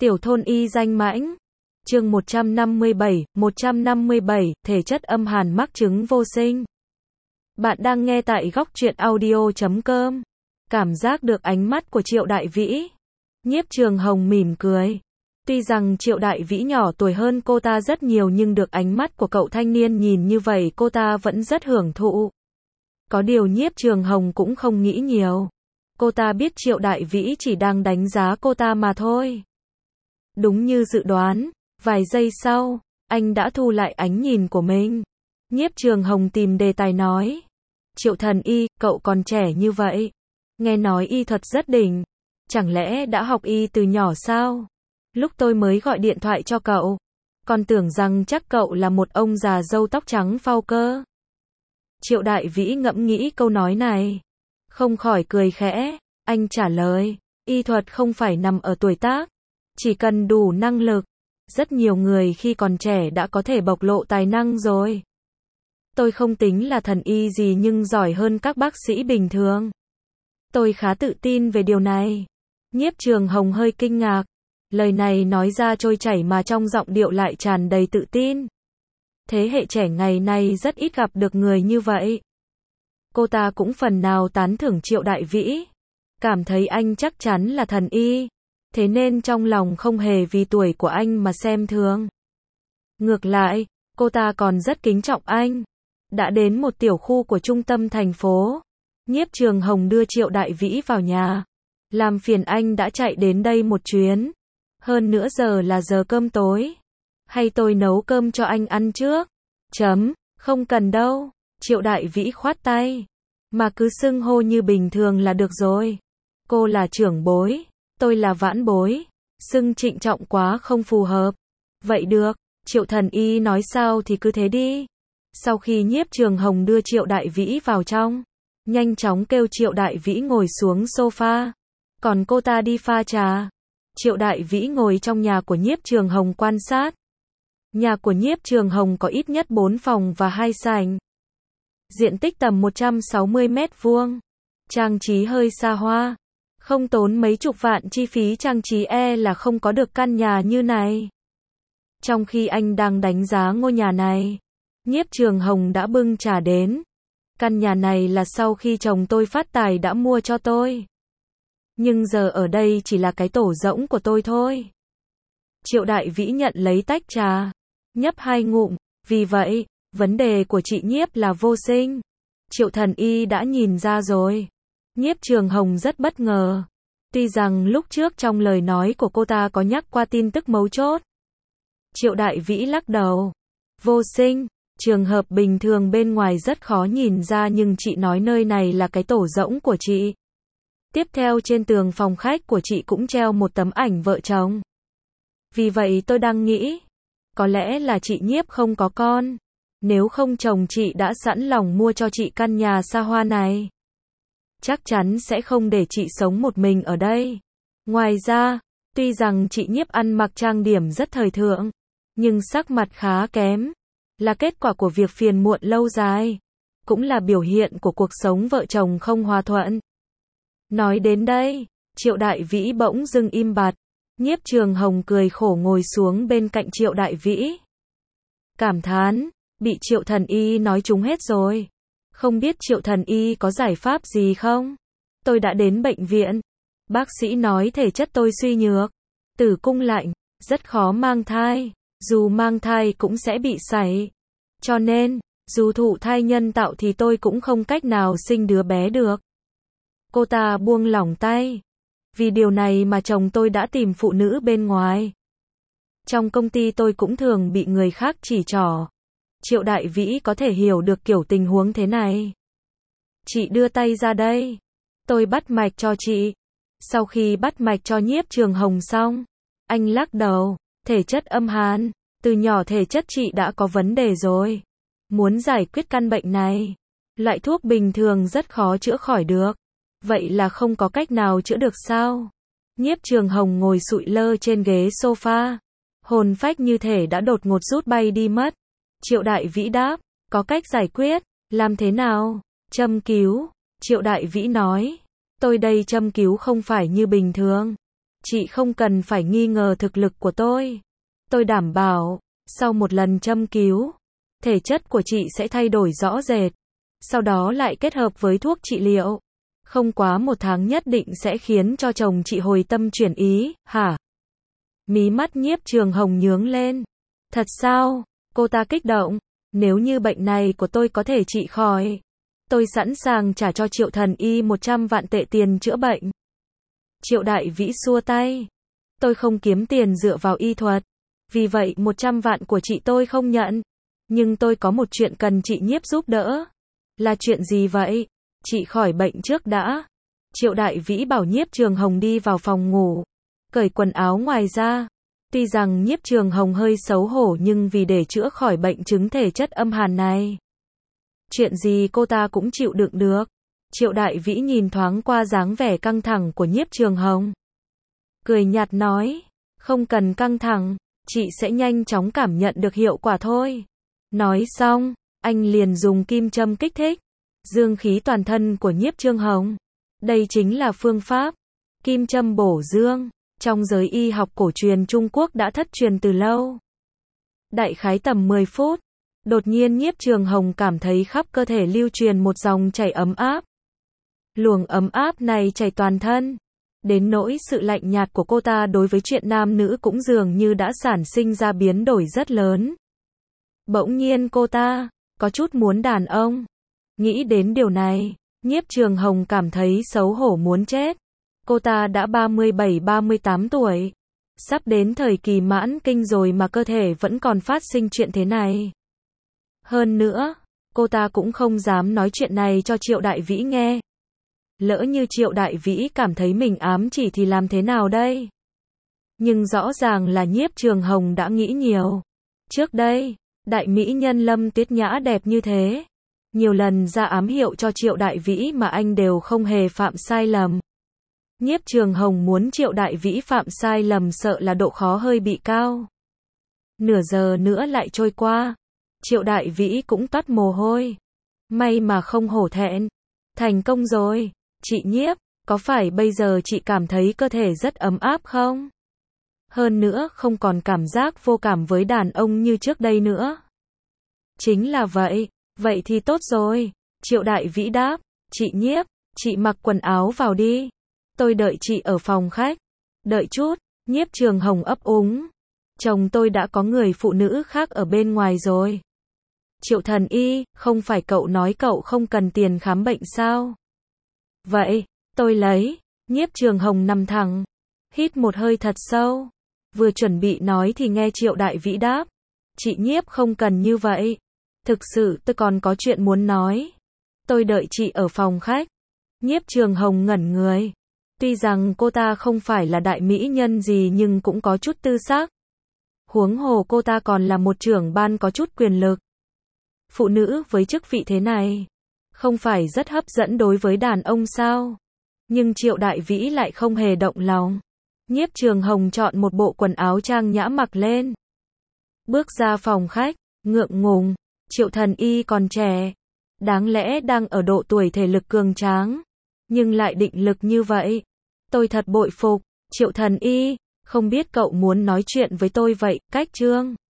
Tiểu thôn y danh mãnh. Chương 157, thể chất âm hàn mắc chứng vô sinh. Bạn đang nghe tại góc truyện audio.com. Cảm giác được ánh mắt của Triệu Đại Vĩ. Nhiếp Trường Hồng mỉm cười. Tuy rằng Triệu Đại Vĩ nhỏ tuổi hơn cô ta rất nhiều nhưng được ánh mắt của cậu thanh niên nhìn như vậy cô ta vẫn rất hưởng thụ. Có điều Nhiếp Trường Hồng cũng không nghĩ nhiều. Cô ta biết Triệu Đại Vĩ chỉ đang đánh giá cô ta mà thôi. Đúng như dự đoán, vài giây sau, anh đã thu lại ánh nhìn của mình. Nhiếp Trường Hồng tìm đề tài nói. Triệu thần y, cậu còn trẻ như vậy. Nghe nói y thuật rất đỉnh. Chẳng lẽ đã học y từ nhỏ sao? Lúc tôi mới gọi điện thoại cho cậu, còn tưởng rằng chắc cậu là một ông già râu tóc trắng phau cơ. Triệu Đại Vĩ ngẫm nghĩ câu nói này. Không khỏi cười khẽ, anh trả lời, y thuật không phải nằm ở tuổi tác, chỉ cần đủ năng lực. Rất nhiều người khi còn trẻ đã có thể bộc lộ tài năng rồi. Tôi không tính là thần y gì nhưng giỏi hơn các bác sĩ bình thường. Tôi khá tự tin về điều này. Nhiếp Trường Hồng hơi kinh ngạc. Lời này nói ra trôi chảy mà trong giọng điệu lại tràn đầy tự tin. Thế hệ trẻ ngày nay rất ít gặp được người như vậy. Cô ta cũng phần nào tán thưởng Triệu Đại Vĩ. Cảm thấy anh chắc chắn là thần y. Thế nên trong lòng không hề vì tuổi của anh mà xem thường. Ngược lại, cô ta còn rất kính trọng anh. Đã đến một tiểu khu của trung tâm thành phố. Nhiếp Trường Hồng đưa Triệu Đại Vĩ vào nhà. Làm phiền anh đã chạy đến đây một chuyến. Hơn nữa giờ là giờ cơm tối. Hay tôi nấu cơm cho anh ăn trước? Không cần đâu. Triệu Đại Vĩ khoát tay. Mà cứ xưng hô như bình thường là được rồi. Cô là trưởng bối, tôi là vãn bối. Xưng trịnh trọng quá không phù hợp. Vậy được, Triệu thần y nói sao thì cứ thế đi. Sau khi Nhiếp Trường Hồng đưa Triệu Đại Vĩ vào trong, nhanh chóng kêu Triệu Đại Vĩ ngồi xuống sofa. Còn cô ta đi pha trà. Triệu Đại Vĩ ngồi trong nhà của Nhiếp Trường Hồng quan sát. Nhà của Nhiếp Trường Hồng có ít nhất 4 phòng và 2 sảnh. Diện tích tầm 160 mét vuông. Trang trí hơi xa hoa. Không tốn mấy chục vạn chi phí trang trí là không có được căn nhà như này. Trong khi anh đang đánh giá ngôi nhà này, Nhiếp Trường Hồng đã bưng trà đến. Căn nhà này là sau khi chồng tôi phát tài đã mua cho tôi. Nhưng giờ ở đây chỉ là cái tổ rỗng của tôi thôi. Triệu Đại Vĩ nhận lấy tách trà, nhấp 2 ngụm, vì vậy, vấn đề của chị Nhiếp là vô sinh. Triệu thần y đã nhìn ra rồi. Nhiếp Trường Hồng rất bất ngờ. Tuy rằng lúc trước trong lời nói của cô ta có nhắc qua tin tức mấu chốt. Triệu Đại Vĩ lắc đầu. Vô sinh, trường hợp bình thường bên ngoài rất khó nhìn ra nhưng chị nói nơi này là cái tổ rỗng của chị. Tiếp theo trên tường phòng khách của chị cũng treo một tấm ảnh vợ chồng. Vì vậy tôi đang nghĩ, có lẽ là chị Nhiếp không có con. Nếu không chồng chị đã sẵn lòng mua cho chị căn nhà xa hoa này. Chắc chắn sẽ không để chị sống một mình ở đây. Ngoài ra, tuy rằng chị Nhiếp ăn mặc trang điểm rất thời thượng, nhưng sắc mặt khá kém. Là kết quả của việc phiền muộn lâu dài. Cũng là biểu hiện của cuộc sống vợ chồng không hòa thuận. Nói đến đây, Triệu Đại Vĩ bỗng dưng im bặt. Nhiếp Trường Hồng cười khổ ngồi xuống bên cạnh Triệu Đại Vĩ. Cảm thán, bị Triệu thần y nói trúng hết rồi. Không biết Triệu thần y có giải pháp gì không? Tôi đã đến bệnh viện. Bác sĩ nói thể chất tôi suy nhược. Tử cung lạnh, rất khó mang thai. Dù mang thai cũng sẽ bị sảy. Cho nên, dù thụ thai nhân tạo thì tôi cũng không cách nào sinh đứa bé được. Cô ta buông lỏng tay. Vì điều này mà chồng tôi đã tìm phụ nữ bên ngoài. Trong công ty tôi cũng thường bị người khác chỉ trỏ. Triệu Đại Vĩ có thể hiểu được kiểu tình huống thế này. Chị đưa tay ra đây. Tôi bắt mạch cho chị. Sau khi bắt mạch cho Nhiếp Trường Hồng xong, anh lắc đầu. Thể chất âm hàn. Từ nhỏ thể chất chị đã có vấn đề rồi. Muốn giải quyết căn bệnh này, loại thuốc bình thường rất khó chữa khỏi được. Vậy là không có cách nào chữa được sao? Nhiếp Trường Hồng ngồi sụi lơ trên ghế sofa. Hồn phách như thể đã đột ngột rút bay đi mất. Triệu Đại Vĩ đáp, có cách giải quyết, làm thế nào? Châm cứu. Triệu Đại Vĩ nói, tôi đây châm cứu không phải như bình thường. Chị không cần phải nghi ngờ thực lực của tôi. Tôi đảm bảo, sau một lần châm cứu, thể chất của chị sẽ thay đổi rõ rệt. Sau đó lại kết hợp với thuốc trị liệu. Không quá 1 tháng nhất định sẽ khiến cho chồng chị hồi tâm chuyển ý, hả? Mí mắt Nhiếp Trường Hồng nhướng lên. Thật sao? Cô ta kích động. Nếu như bệnh này của tôi có thể trị khỏi, tôi sẵn sàng trả cho Triệu Thần Y 100 vạn tệ tiền chữa bệnh. Triệu Đại Vĩ xua tay. Tôi không kiếm tiền dựa vào y thuật. Vì vậy 100 vạn của chị tôi không nhận. Nhưng tôi có một chuyện cần chị Nhiếp giúp đỡ. Là chuyện gì vậy? Chị khỏi bệnh trước đã. Triệu Đại Vĩ bảo Nhiếp Trường Hồng đi vào phòng ngủ, cởi quần áo ngoài ra. Tuy rằng Nhiếp Trường Hồng hơi xấu hổ nhưng vì để chữa khỏi bệnh chứng thể chất âm hàn này, chuyện gì cô ta cũng chịu đựng được. Triệu Đại Vĩ nhìn thoáng qua dáng vẻ căng thẳng của Nhiếp Trường Hồng, cười nhạt nói, không cần căng thẳng, chị sẽ nhanh chóng cảm nhận được hiệu quả thôi. Nói xong, anh liền dùng kim châm kích thích dương khí toàn thân của Nhiếp Trường Hồng. Đây chính là phương pháp kim châm bổ dương. Trong giới y học cổ truyền Trung Quốc đã thất truyền từ lâu. Đại khái tầm 10 phút, đột nhiên Nhiếp Trường Hồng cảm thấy khắp cơ thể lưu truyền một dòng chảy ấm áp. Luồng ấm áp này chảy toàn thân, đến nỗi sự lạnh nhạt của cô ta đối với chuyện nam nữ cũng dường như đã sản sinh ra biến đổi rất lớn. Bỗng nhiên cô ta có chút muốn đàn ông. Nghĩ đến điều này, Nhiếp Trường Hồng cảm thấy xấu hổ muốn chết. Cô ta đã 37-38 tuổi, sắp đến thời kỳ mãn kinh rồi mà cơ thể vẫn còn phát sinh chuyện thế này. Hơn nữa, cô ta cũng không dám nói chuyện này cho Triệu Đại Vĩ nghe. Lỡ như Triệu Đại Vĩ cảm thấy mình ám chỉ thì làm thế nào đây? Nhưng rõ ràng là Nhiếp Trường Hồng đã nghĩ nhiều. Trước đây, đại mỹ nhân Lâm Tuyết Nhã đẹp như thế, nhiều lần ra ám hiệu cho Triệu Đại Vĩ mà anh đều không hề phạm sai lầm. Nhiếp Trường Hồng muốn Triệu Đại Vĩ phạm sai lầm sợ là độ khó hơi bị cao. Nửa giờ nữa lại trôi qua, Triệu Đại Vĩ cũng toát mồ hôi. May mà không hổ thẹn. Thành công rồi. Chị Nhiếp, có phải bây giờ chị cảm thấy cơ thể rất ấm áp không? Hơn nữa không còn cảm giác vô cảm với đàn ông như trước đây nữa. Chính là vậy. Vậy thì tốt rồi. Triệu Đại Vĩ đáp. Chị Nhiếp, chị mặc quần áo vào đi. Tôi đợi chị ở phòng khách. Đợi chút. Nhiếp Trường Hồng ấp úng. Chồng tôi đã có người phụ nữ khác ở bên ngoài rồi. Triệu Thần Y, không phải cậu nói cậu không cần tiền khám bệnh sao? Vậy, tôi lấy. Nhiếp Trường Hồng nằm thẳng, hít một hơi thật sâu. Vừa chuẩn bị nói thì nghe Triệu Đại Vĩ đáp. Chị Nhiếp không cần như vậy. Thực sự tôi còn có chuyện muốn nói. Tôi đợi chị ở phòng khách. Nhiếp Trường Hồng ngẩn người. Tuy rằng cô ta không phải là đại mỹ nhân gì nhưng cũng có chút tư sắc. Huống hồ cô ta còn là một trưởng ban có chút quyền lực. Phụ nữ với chức vị thế này, không phải rất hấp dẫn đối với đàn ông sao? Nhưng Triệu Đại Vĩ lại không hề động lòng. Nhiếp Trường Hồng chọn một bộ quần áo trang nhã mặc lên. Bước ra phòng khách, ngượng ngùng, Triệu Thần Y còn trẻ. Đáng lẽ đang ở độ tuổi thể lực cường tráng, nhưng lại định lực như vậy. Tôi thật bội phục, Triệu Thần Y, không biết cậu muốn nói chuyện với tôi vậy, cách Trương.